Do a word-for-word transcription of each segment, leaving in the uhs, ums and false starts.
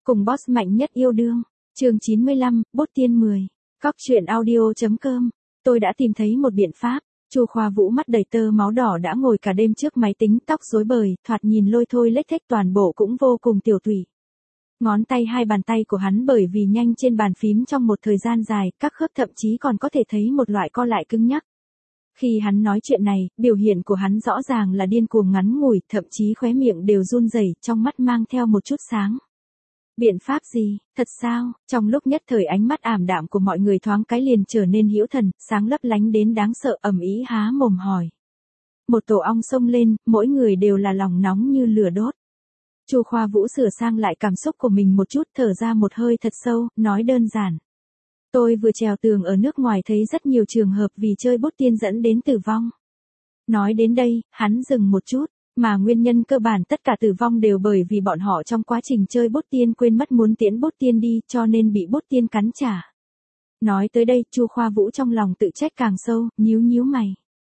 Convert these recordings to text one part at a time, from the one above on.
Cùng boss mạnh nhất yêu đương. Chương chín mươi lăm, Bốt Tiên mười. Cóc truyện audio chấm com. Tôi đã tìm thấy một biện pháp. Chu Khoa Vũ mắt đầy tơ máu đỏ đã ngồi cả đêm trước máy tính, tóc rối bời, thoạt nhìn lôi thôi lết thếch, toàn bộ cũng vô cùng tiểu tụy. Ngón tay hai bàn tay của hắn bởi vì nhanh trên bàn phím trong một thời gian dài, các khớp thậm chí còn có thể thấy một loại co lại cứng nhắc. Khi hắn nói chuyện này, biểu hiện của hắn rõ ràng là điên cuồng ngắn ngủi, thậm chí khóe miệng đều run rẩy, trong mắt mang theo một chút sáng. Biện pháp gì, thật sao? Trong lúc nhất thời ánh mắt ảm đạm của mọi người thoáng cái liền trở nên hữu thần, sáng lấp lánh đến đáng sợ, ầm ĩ há mồm hỏi. Một tổ ong xông lên, mỗi người đều là lòng nóng như lửa đốt. Chu Khoa Vũ sửa sang lại cảm xúc của mình một chút, thở ra một hơi thật sâu, nói đơn giản. Tôi vừa trèo tường ở nước ngoài thấy rất nhiều trường hợp vì chơi bốt tiên dẫn đến tử vong. Nói đến đây, hắn dừng một chút. Mà nguyên nhân cơ bản tất cả tử vong đều bởi vì bọn họ trong quá trình chơi bốt tiên quên mất muốn tiễn bốt tiên đi, cho nên bị bốt tiên cắn trả. Nói tới đây, Chu Khoa Vũ trong lòng tự trách càng sâu, nhíu nhíu mày.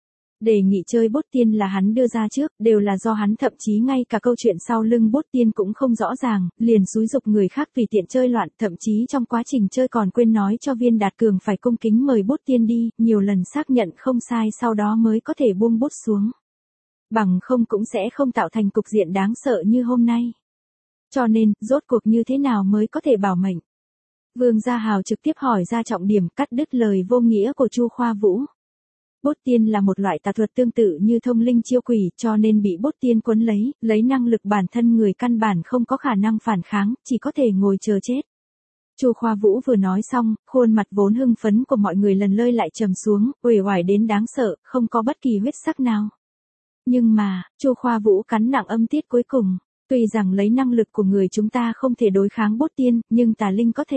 Đề nghị chơi bốt tiên là hắn đưa ra trước, đều là do hắn, thậm chí ngay cả câu chuyện sau lưng bốt tiên cũng không rõ ràng, liền xúi giục người khác tùy tiện chơi loạn, thậm chí trong quá trình chơi còn quên nói cho Viên Đạt Cường phải cung kính mời bốt tiên đi, nhiều lần xác nhận không sai sau đó mới có thể buông bốt xuống. Bằng không cũng sẽ không tạo thành cục diện đáng sợ như hôm nay. Cho nên, rốt cuộc như thế nào mới có thể bảo mệnh? Vương Gia Hào trực tiếp hỏi ra trọng điểm, cắt đứt lời vô nghĩa của Chu Khoa Vũ. Bốt tiên là một loại tà thuật tương tự như thông linh chiêu quỷ, cho nên bị bốt tiên quấn lấy, lấy năng lực bản thân người căn bản không có khả năng phản kháng, chỉ có thể ngồi chờ chết. Chu Khoa Vũ vừa nói xong, khuôn mặt vốn hưng phấn của mọi người lần lơi lại trầm xuống, uể oải đến đáng sợ, không có bất kỳ huyết sắc nào. Nhưng mà, Chu Khoa Vũ cắn nặng âm tiết cuối cùng, tuy rằng lấy năng lực của người chúng ta không thể đối kháng bốt tiên, nhưng tà linh có thể.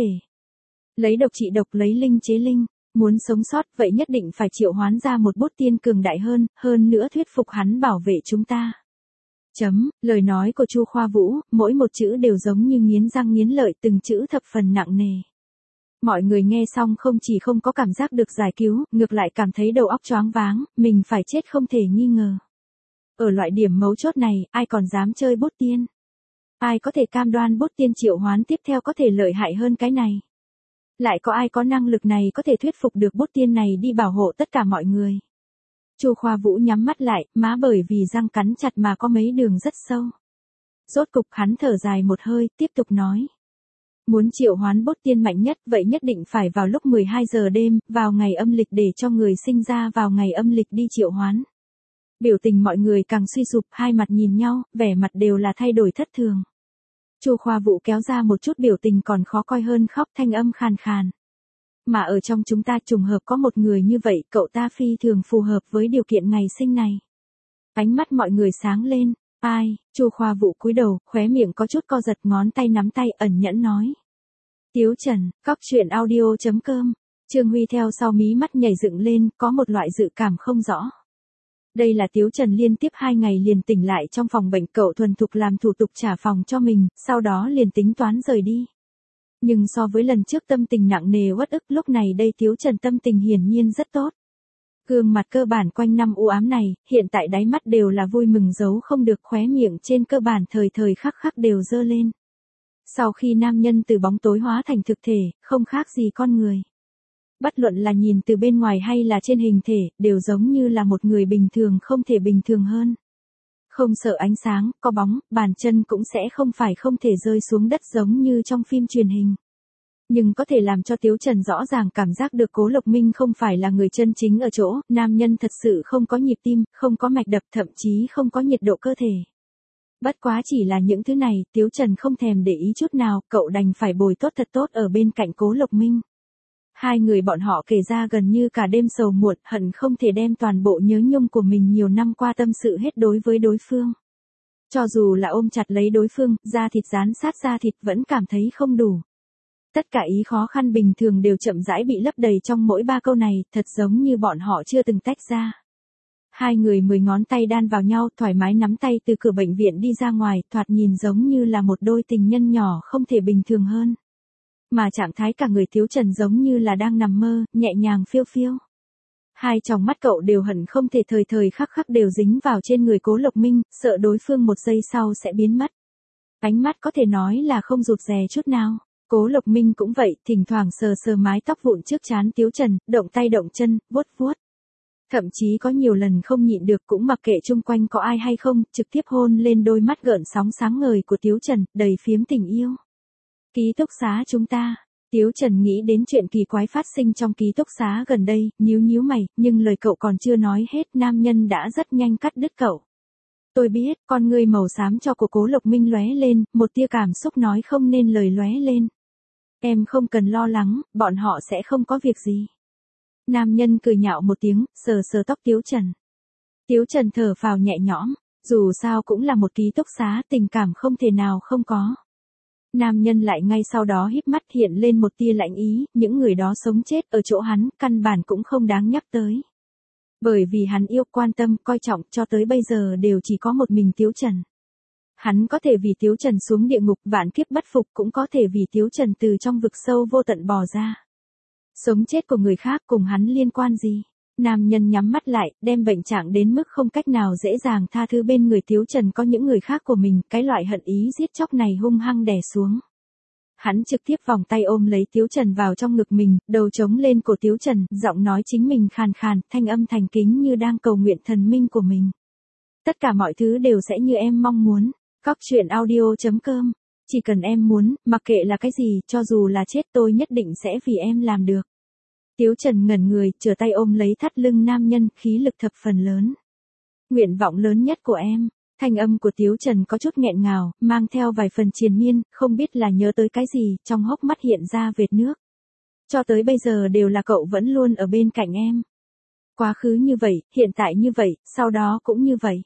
Lấy độc trị độc, lấy linh chế linh, muốn sống sót vậy nhất định phải triệu hoán ra một bốt tiên cường đại hơn, hơn nữa thuyết phục hắn bảo vệ chúng ta. Chấm, lời nói của Chu Khoa Vũ, mỗi một chữ đều giống như nghiến răng nghiến lợi, từng chữ thập phần nặng nề. Mọi người nghe xong không chỉ không có cảm giác được giải cứu, ngược lại cảm thấy đầu óc choáng váng, mình phải chết không thể nghi ngờ. Ở loại điểm mấu chốt này, ai còn dám chơi bốt tiên? Ai có thể cam đoan bốt tiên triệu hoán tiếp theo có thể lợi hại hơn cái này? Lại có ai có năng lực này có thể thuyết phục được bốt tiên này đi bảo hộ tất cả mọi người? Chu Khoa Vũ nhắm mắt lại, má bởi vì răng cắn chặt mà có mấy đường rất sâu. Rốt cục hắn thở dài một hơi, tiếp tục nói. Muốn triệu hoán bốt tiên mạnh nhất vậy nhất định phải vào lúc mười hai giờ đêm, vào ngày âm lịch để cho người sinh ra vào ngày âm lịch đi triệu hoán. Biểu tình mọi người càng suy sụp, hai mặt nhìn nhau, vẻ mặt đều là thay đổi thất thường. Chu Khoa Vũ kéo ra một chút biểu tình còn khó coi hơn khóc, thanh âm khàn khàn. Mà ở trong chúng ta trùng hợp có một người như vậy, cậu ta phi thường phù hợp với điều kiện ngày sinh này. Ánh mắt mọi người sáng lên, ai? Chu Khoa Vũ cúi đầu, khóe miệng có chút co giật, ngón tay nắm tay ẩn nhẫn nói. Tiếu Trần, cóc truyện audio chấm com. Trương Huy theo sau mí mắt nhảy dựng lên, có một loại dự cảm không rõ. Đây là Tiếu Trần liên tiếp hai ngày liền tỉnh lại trong phòng bệnh, cậu thuần thục làm thủ tục trả phòng cho mình, sau đó liền tính toán rời đi. Nhưng so với lần trước tâm tình nặng nề uất ức, lúc này đây Tiếu Trần tâm tình hiển nhiên rất tốt. Gương mặt cơ bản quanh năm u ám này, hiện tại đáy mắt đều là vui mừng giấu không được, khóe miệng trên cơ bản thời thời khắc khắc đều dơ lên. Sau khi nam nhân từ bóng tối hóa thành thực thể, không khác gì con người. Bất luận là nhìn từ bên ngoài hay là trên hình thể, đều giống như là một người bình thường không thể bình thường hơn. Không sợ ánh sáng, có bóng, bàn chân cũng sẽ không phải không thể rơi xuống đất giống như trong phim truyền hình. Nhưng có thể làm cho Tiếu Trần rõ ràng cảm giác được Cố Lộc Minh không phải là người chân chính ở chỗ, nam nhân thật sự không có nhịp tim, không có mạch đập, thậm chí không có nhiệt độ cơ thể. Bất quá chỉ là những thứ này, Tiếu Trần không thèm để ý chút nào, cậu đành phải bồi tốt thật tốt ở bên cạnh Cố Lộc Minh. Hai người bọn họ kể ra gần như cả đêm sầu muộn, hận không thể đem toàn bộ nhớ nhung của mình nhiều năm qua tâm sự hết đối với đối phương. Cho dù là ôm chặt lấy đối phương, da thịt dán sát da thịt vẫn cảm thấy không đủ. Tất cả ý khó khăn bình thường đều chậm rãi bị lấp đầy trong mỗi ba câu này, thật giống như bọn họ chưa từng tách ra. Hai người mười ngón tay đan vào nhau, thoải mái nắm tay từ cửa bệnh viện đi ra ngoài, thoạt nhìn giống như là một đôi tình nhân nhỏ không thể bình thường hơn. Mà trạng thái cả người Tiếu Trần giống như là đang nằm mơ, nhẹ nhàng phiêu phiêu. Hai tròng mắt cậu đều hận không thể thời thời khắc khắc đều dính vào trên người Cố Lộc Minh, sợ đối phương một giây sau sẽ biến mất. Ánh mắt có thể nói là không rụt rè chút nào. Cố Lộc Minh cũng vậy, thỉnh thoảng sờ sờ mái tóc vụn trước trán Tiếu Trần, động tay động chân, vuốt vuốt. Thậm chí có nhiều lần không nhịn được cũng mặc kệ chung quanh có ai hay không, trực tiếp hôn lên đôi mắt gợn sóng sáng ngời của Tiếu Trần, đầy phiếm tình yêu. Ký túc xá chúng ta. Tiếu Trần nghĩ đến chuyện kỳ quái phát sinh trong ký túc xá gần đây, nhíu nhíu mày, nhưng lời cậu còn chưa nói hết, nam nhân đã rất nhanh cắt đứt cậu. Tôi biết, con ngươi màu xám cho của Cố Lộc Minh lóe lên, một tia cảm xúc nói không nên lời lóe lên. Em không cần lo lắng, bọn họ sẽ không có việc gì. Nam nhân cười nhạo một tiếng, sờ sờ tóc Tiếu Trần. Tiếu Trần thở phào nhẹ nhõm, dù sao cũng là một ký túc xá, tình cảm không thể nào không có. Nam nhân lại ngay sau đó híp mắt hiện lên một tia lạnh ý, những người đó sống chết ở chỗ hắn, căn bản cũng không đáng nhắc tới. Bởi vì hắn yêu, quan tâm, coi trọng, cho tới bây giờ đều chỉ có một mình Tiếu Trần. Hắn có thể vì Tiếu Trần xuống địa ngục vạn kiếp bất phục, cũng có thể vì Tiếu Trần từ trong vực sâu vô tận bò ra. Sống chết của người khác cùng hắn liên quan gì? Nam nhân nhắm mắt lại, đem bệnh trạng đến mức không cách nào dễ dàng tha thứ bên người Tiếu Trần có những người khác của mình, cái loại hận ý giết chóc này hung hăng đè xuống. Hắn trực tiếp vòng tay ôm lấy Tiếu Trần vào trong ngực mình, đầu chống lên cổ Tiếu Trần, giọng nói chính mình khàn khàn, thanh âm thành kính như đang cầu nguyện thần minh của mình. Tất cả mọi thứ đều sẽ như em mong muốn. Cóc truyện audio chấm com. Chỉ cần em muốn, mặc kệ là cái gì, cho dù là chết tôi nhất định sẽ vì em làm được. Tiếu Trần ngẩn người, trở tay ôm lấy thắt lưng nam nhân, khí lực thập phần lớn. Nguyện vọng lớn nhất của em. Thanh âm của Tiếu Trần có chút nghẹn ngào, mang theo vài phần triền miên, không biết là nhớ tới cái gì, trong hốc mắt hiện ra vệt nước. Cho tới bây giờ đều là cậu vẫn luôn ở bên cạnh em. Quá khứ như vậy, hiện tại như vậy, sau đó cũng như vậy.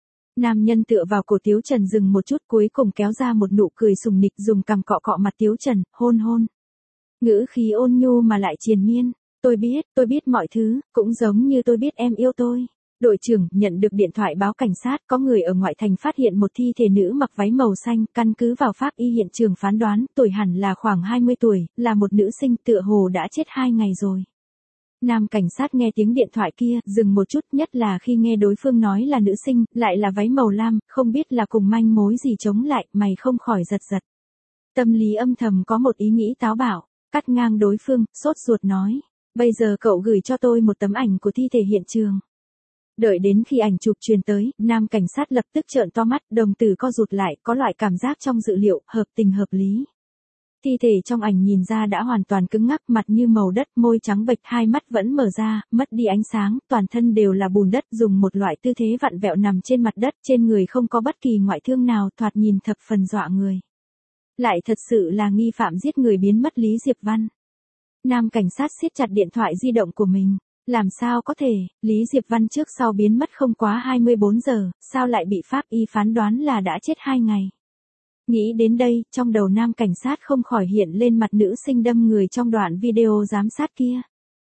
Nam nhân tựa vào cổ Tiếu Trần dừng một chút, cuối cùng kéo ra một nụ cười sùng nịch, dùng cằm cọ cọ mặt Tiếu Trần, hôn hôn. Ngữ khí ôn nhu mà lại triền miên. Tôi biết, tôi biết mọi thứ, cũng giống như tôi biết em yêu tôi. Đội trưởng nhận được điện thoại báo cảnh sát, có người ở ngoại thành phát hiện một thi thể nữ mặc váy màu xanh, căn cứ vào pháp y hiện trường phán đoán, tuổi hẳn là khoảng hai mươi tuổi, là một nữ sinh, tựa hồ đã chết hai ngày rồi. Nam cảnh sát nghe tiếng điện thoại kia, dừng một chút, nhất là khi nghe đối phương nói là nữ sinh, lại là váy màu lam, không biết là cùng manh mối gì chống lại, mày không khỏi giật giật. Tâm lý âm thầm có một ý nghĩ táo bạo, cắt ngang đối phương, sốt ruột nói, bây giờ cậu gửi cho tôi một tấm ảnh của thi thể hiện trường. Đợi đến khi ảnh chụp truyền tới, nam cảnh sát lập tức trợn to mắt, đồng tử co rụt lại, có loại cảm giác trong dự liệu, hợp tình hợp lý. Thi thể trong ảnh nhìn ra đã hoàn toàn cứng ngắc, mặt như màu đất, môi trắng bệch, hai mắt vẫn mở ra, mất đi ánh sáng, toàn thân đều là bùn đất, dùng một loại tư thế vặn vẹo nằm trên mặt đất, trên người không có bất kỳ ngoại thương nào, thoạt nhìn thập phần dọa người. Lại thật sự là nghi phạm giết người biến mất Lý Diệp Văn. Nam cảnh sát siết chặt điện thoại di động của mình. Làm sao có thể, Lý Diệp Văn trước sau biến mất không quá hai mươi bốn giờ, sao lại bị pháp y phán đoán là đã chết hai ngày. Nghĩ đến đây, trong đầu nam cảnh sát không khỏi hiện lên mặt nữ sinh đâm người trong đoạn video giám sát kia.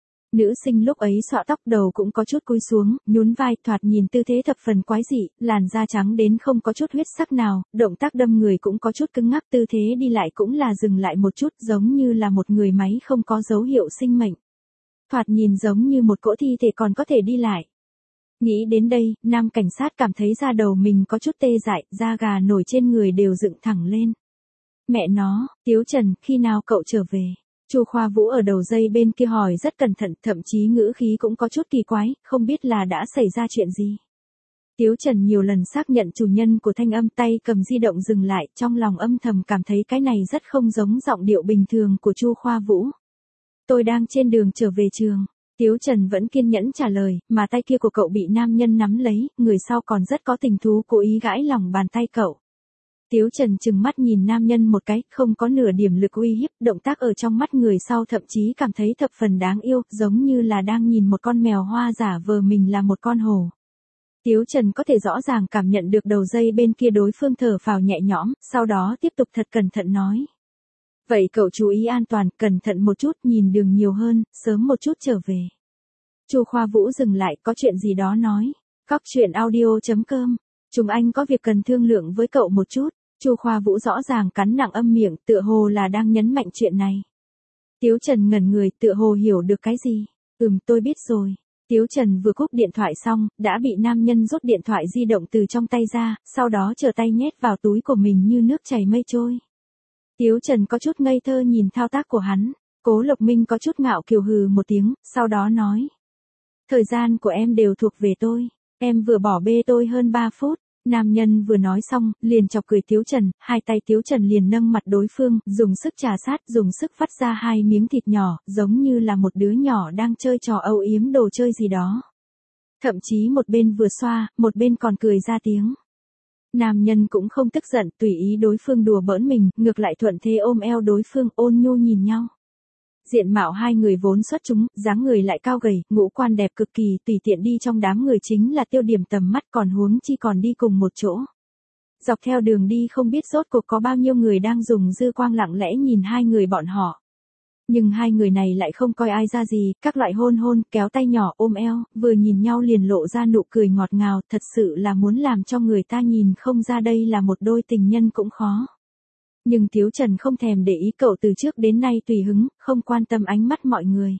Nữ sinh lúc ấy xõa tóc, đầu cũng có chút cúi xuống, nhún vai, thoạt nhìn tư thế thập phần quái dị, làn da trắng đến không có chút huyết sắc nào, động tác đâm người cũng có chút cứng ngắc, tư thế đi lại cũng là dừng lại một chút, giống như là một người máy không có dấu hiệu sinh mệnh. Thoạt nhìn giống như một cỗ thi thể còn có thể đi lại. Nghĩ đến đây, nam cảnh sát cảm thấy da đầu mình có chút tê dại, da gà nổi trên người đều dựng thẳng lên. Mẹ nó, Tiếu Trần, khi nào cậu trở về? Chu Khoa Vũ ở đầu dây bên kia hỏi rất cẩn thận, thậm chí ngữ khí cũng có chút kỳ quái, không biết là đã xảy ra chuyện gì. Tiếu Trần nhiều lần xác nhận chủ nhân của thanh âm, tay cầm di động dừng lại, trong lòng âm thầm cảm thấy cái này rất không giống giọng điệu bình thường của Chu Khoa Vũ. Tôi đang trên đường trở về trường. Tiếu Trần vẫn kiên nhẫn trả lời, mà tay kia của cậu bị nam nhân nắm lấy, người sau còn rất có tình thú cố ý gãi lòng bàn tay cậu. Tiếu Trần trừng mắt nhìn nam nhân một cái, không có nửa điểm lực uy hiếp, động tác ở trong mắt người sau thậm chí cảm thấy thập phần đáng yêu, giống như là đang nhìn một con mèo hoa giả vờ mình là một con hổ. Tiếu Trần có thể rõ ràng cảm nhận được đầu dây bên kia đối phương thở phào nhẹ nhõm, sau đó tiếp tục thật cẩn thận nói. Vậy cậu chú ý an toàn, cẩn thận một chút, nhìn đường nhiều hơn, sớm một chút trở về. Chu Khoa Vũ dừng lại, có chuyện gì đó nói. Cóc truyện audio chấm com. Chúng anh có việc cần thương lượng với cậu một chút. Chu Khoa Vũ rõ ràng cắn nặng âm miệng, tựa hồ là đang nhấn mạnh chuyện này. Tiếu Trần ngẩn người, tựa hồ hiểu được cái gì. Ừm, tôi biết rồi. Tiếu Trần vừa cúp điện thoại xong, đã bị nam nhân rút điện thoại di động từ trong tay ra, sau đó trở tay nhét vào túi của mình như nước chảy mây trôi. Tiếu Trần có chút ngây thơ nhìn thao tác của hắn, Cố Lộc Minh có chút ngạo kiều hừ một tiếng, sau đó nói. Thời gian của em đều thuộc về tôi, em vừa bỏ bê tôi hơn ba phút. Nam nhân vừa nói xong, liền chọc cười Tiếu Trần, hai tay Tiếu Trần liền nâng mặt đối phương, dùng sức trà sát, dùng sức vắt ra hai miếng thịt nhỏ, giống như là một đứa nhỏ đang chơi trò âu yếm đồ chơi gì đó. Thậm chí một bên vừa xoa, một bên còn cười ra tiếng. Nam nhân cũng không tức giận, tùy ý đối phương đùa bỡn mình, ngược lại thuận thế ôm eo đối phương, ôn nhu nhìn nhau. Diện mạo hai người vốn xuất chúng, dáng người lại cao gầy, ngũ quan đẹp cực kỳ, tùy tiện đi trong đám người chính là tiêu điểm tầm mắt, còn huống chi còn đi cùng một chỗ. Dọc theo đường đi không biết rốt cuộc có bao nhiêu người đang dùng dư quang lặng lẽ nhìn hai người bọn họ. Nhưng hai người này lại không coi ai ra gì, các loại hôn hôn, kéo tay nhỏ ôm eo, vừa nhìn nhau liền lộ ra nụ cười ngọt ngào, thật sự là muốn làm cho người ta nhìn không ra đây là một đôi tình nhân cũng khó. Nhưng Tiếu Trần không thèm để ý, cậu từ trước đến nay tùy hứng, không quan tâm ánh mắt mọi người.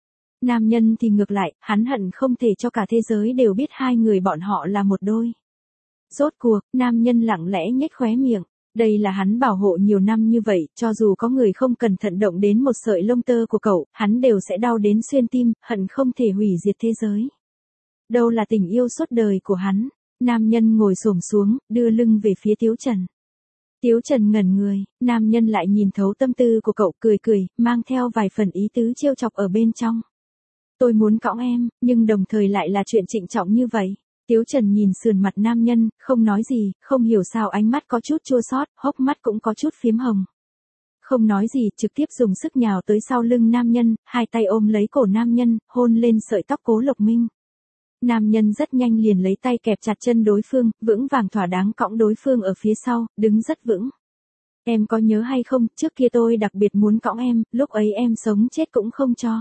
Nam nhân thì ngược lại, hắn hận không thể cho cả thế giới đều biết hai người bọn họ là một đôi. Rốt cuộc, nam nhân lặng lẽ nhếch khóe miệng. Đây là hắn bảo hộ nhiều năm như vậy, cho dù có người không cẩn thận động đến một sợi lông tơ của cậu, hắn đều sẽ đau đến xuyên tim, hận không thể hủy diệt thế giới. Đâu là tình yêu suốt đời của hắn. Nam nhân ngồi xổm xuống, đưa lưng về phía Tiếu Trần. Tiếu Trần ngẩn người, nam nhân lại nhìn thấu tâm tư của cậu, cười cười, mang theo vài phần ý tứ trêu chọc ở bên trong. Tôi muốn cõng em, nhưng đồng thời lại là chuyện trịnh trọng như vậy. Tiếu Trần nhìn sườn mặt nam nhân, không nói gì, không hiểu sao ánh mắt có chút chua xót, hốc mắt cũng có chút phiếm hồng. Không nói gì, trực tiếp dùng sức nhào tới sau lưng nam nhân, hai tay ôm lấy cổ nam nhân, hôn lên sợi tóc Cố Lộc Minh. Nam nhân rất nhanh liền lấy tay kẹp chặt chân đối phương, vững vàng thỏa đáng cõng đối phương ở phía sau, đứng rất vững. Em có nhớ hay không, trước kia tôi đặc biệt muốn cõng em, lúc ấy em sống chết cũng không cho.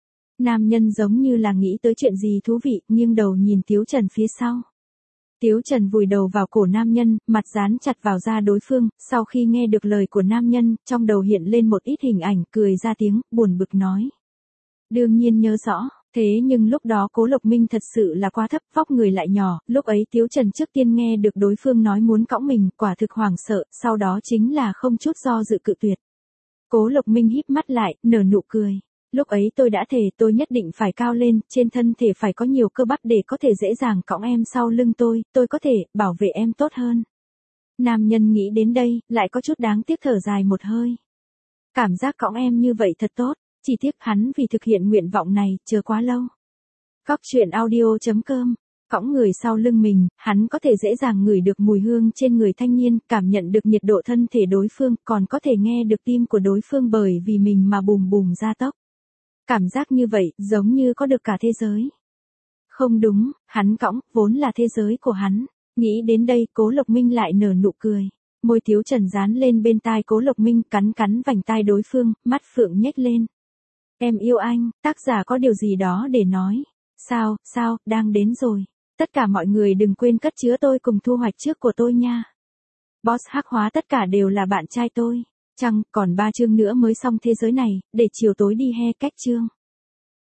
Nam nhân giống như là nghĩ tới chuyện gì thú vị, nghiêng đầu nhìn Tiếu Trần phía sau. Tiếu Trần vùi đầu vào cổ nam nhân, mặt dán chặt vào da đối phương, sau khi nghe được lời của nam nhân, trong đầu hiện lên một ít hình ảnh, cười ra tiếng, buồn bực nói. Đương nhiên nhớ rõ. Thế nhưng lúc đó Cố Lộc Minh thật sự là quá thấp, vóc người lại nhỏ, lúc ấy Tiếu Trần trước tiên nghe được đối phương nói muốn cõng mình, quả thực hoảng sợ, sau đó chính là không chút do dự cự tuyệt. Cố Lộc Minh híp mắt lại, nở nụ cười. Lúc ấy tôi đã thề tôi nhất định phải cao lên, trên thân thể phải có nhiều cơ bắp để có thể dễ dàng cõng em sau lưng tôi, tôi có thể bảo vệ em tốt hơn. Nam nhân nghĩ đến đây, lại có chút đáng tiếc thở dài một hơi. Cảm giác cõng em như vậy thật tốt. Chỉ tiếc hắn vì thực hiện nguyện vọng này, chờ quá lâu. Góc truyện audio chấm com, cõng người sau lưng mình, hắn có thể dễ dàng ngửi được mùi hương trên người thanh niên, cảm nhận được nhiệt độ thân thể đối phương, còn có thể nghe được tim của đối phương bởi vì mình mà bùm bùm ra tốc. Cảm giác như vậy, giống như có được cả thế giới. Không đúng, hắn cõng, vốn là thế giới của hắn. Nghĩ đến đây, Cố Lộc Minh lại nở nụ cười. Môi Tiếu Trần dán lên bên tai Cố Lộc Minh, cắn cắn vành tai đối phương, mắt phượng nhếch lên. Em yêu anh, tác giả có điều gì đó để nói. Sao, sao, đang đến rồi. Tất cả mọi người đừng quên cất chứa tôi cùng thu hoạch trước của tôi nha. Boss hắc hóa tất cả đều là bạn trai tôi. Chăng, còn ba chương nữa mới xong thế giới này, để chiều tối đi he cách chương.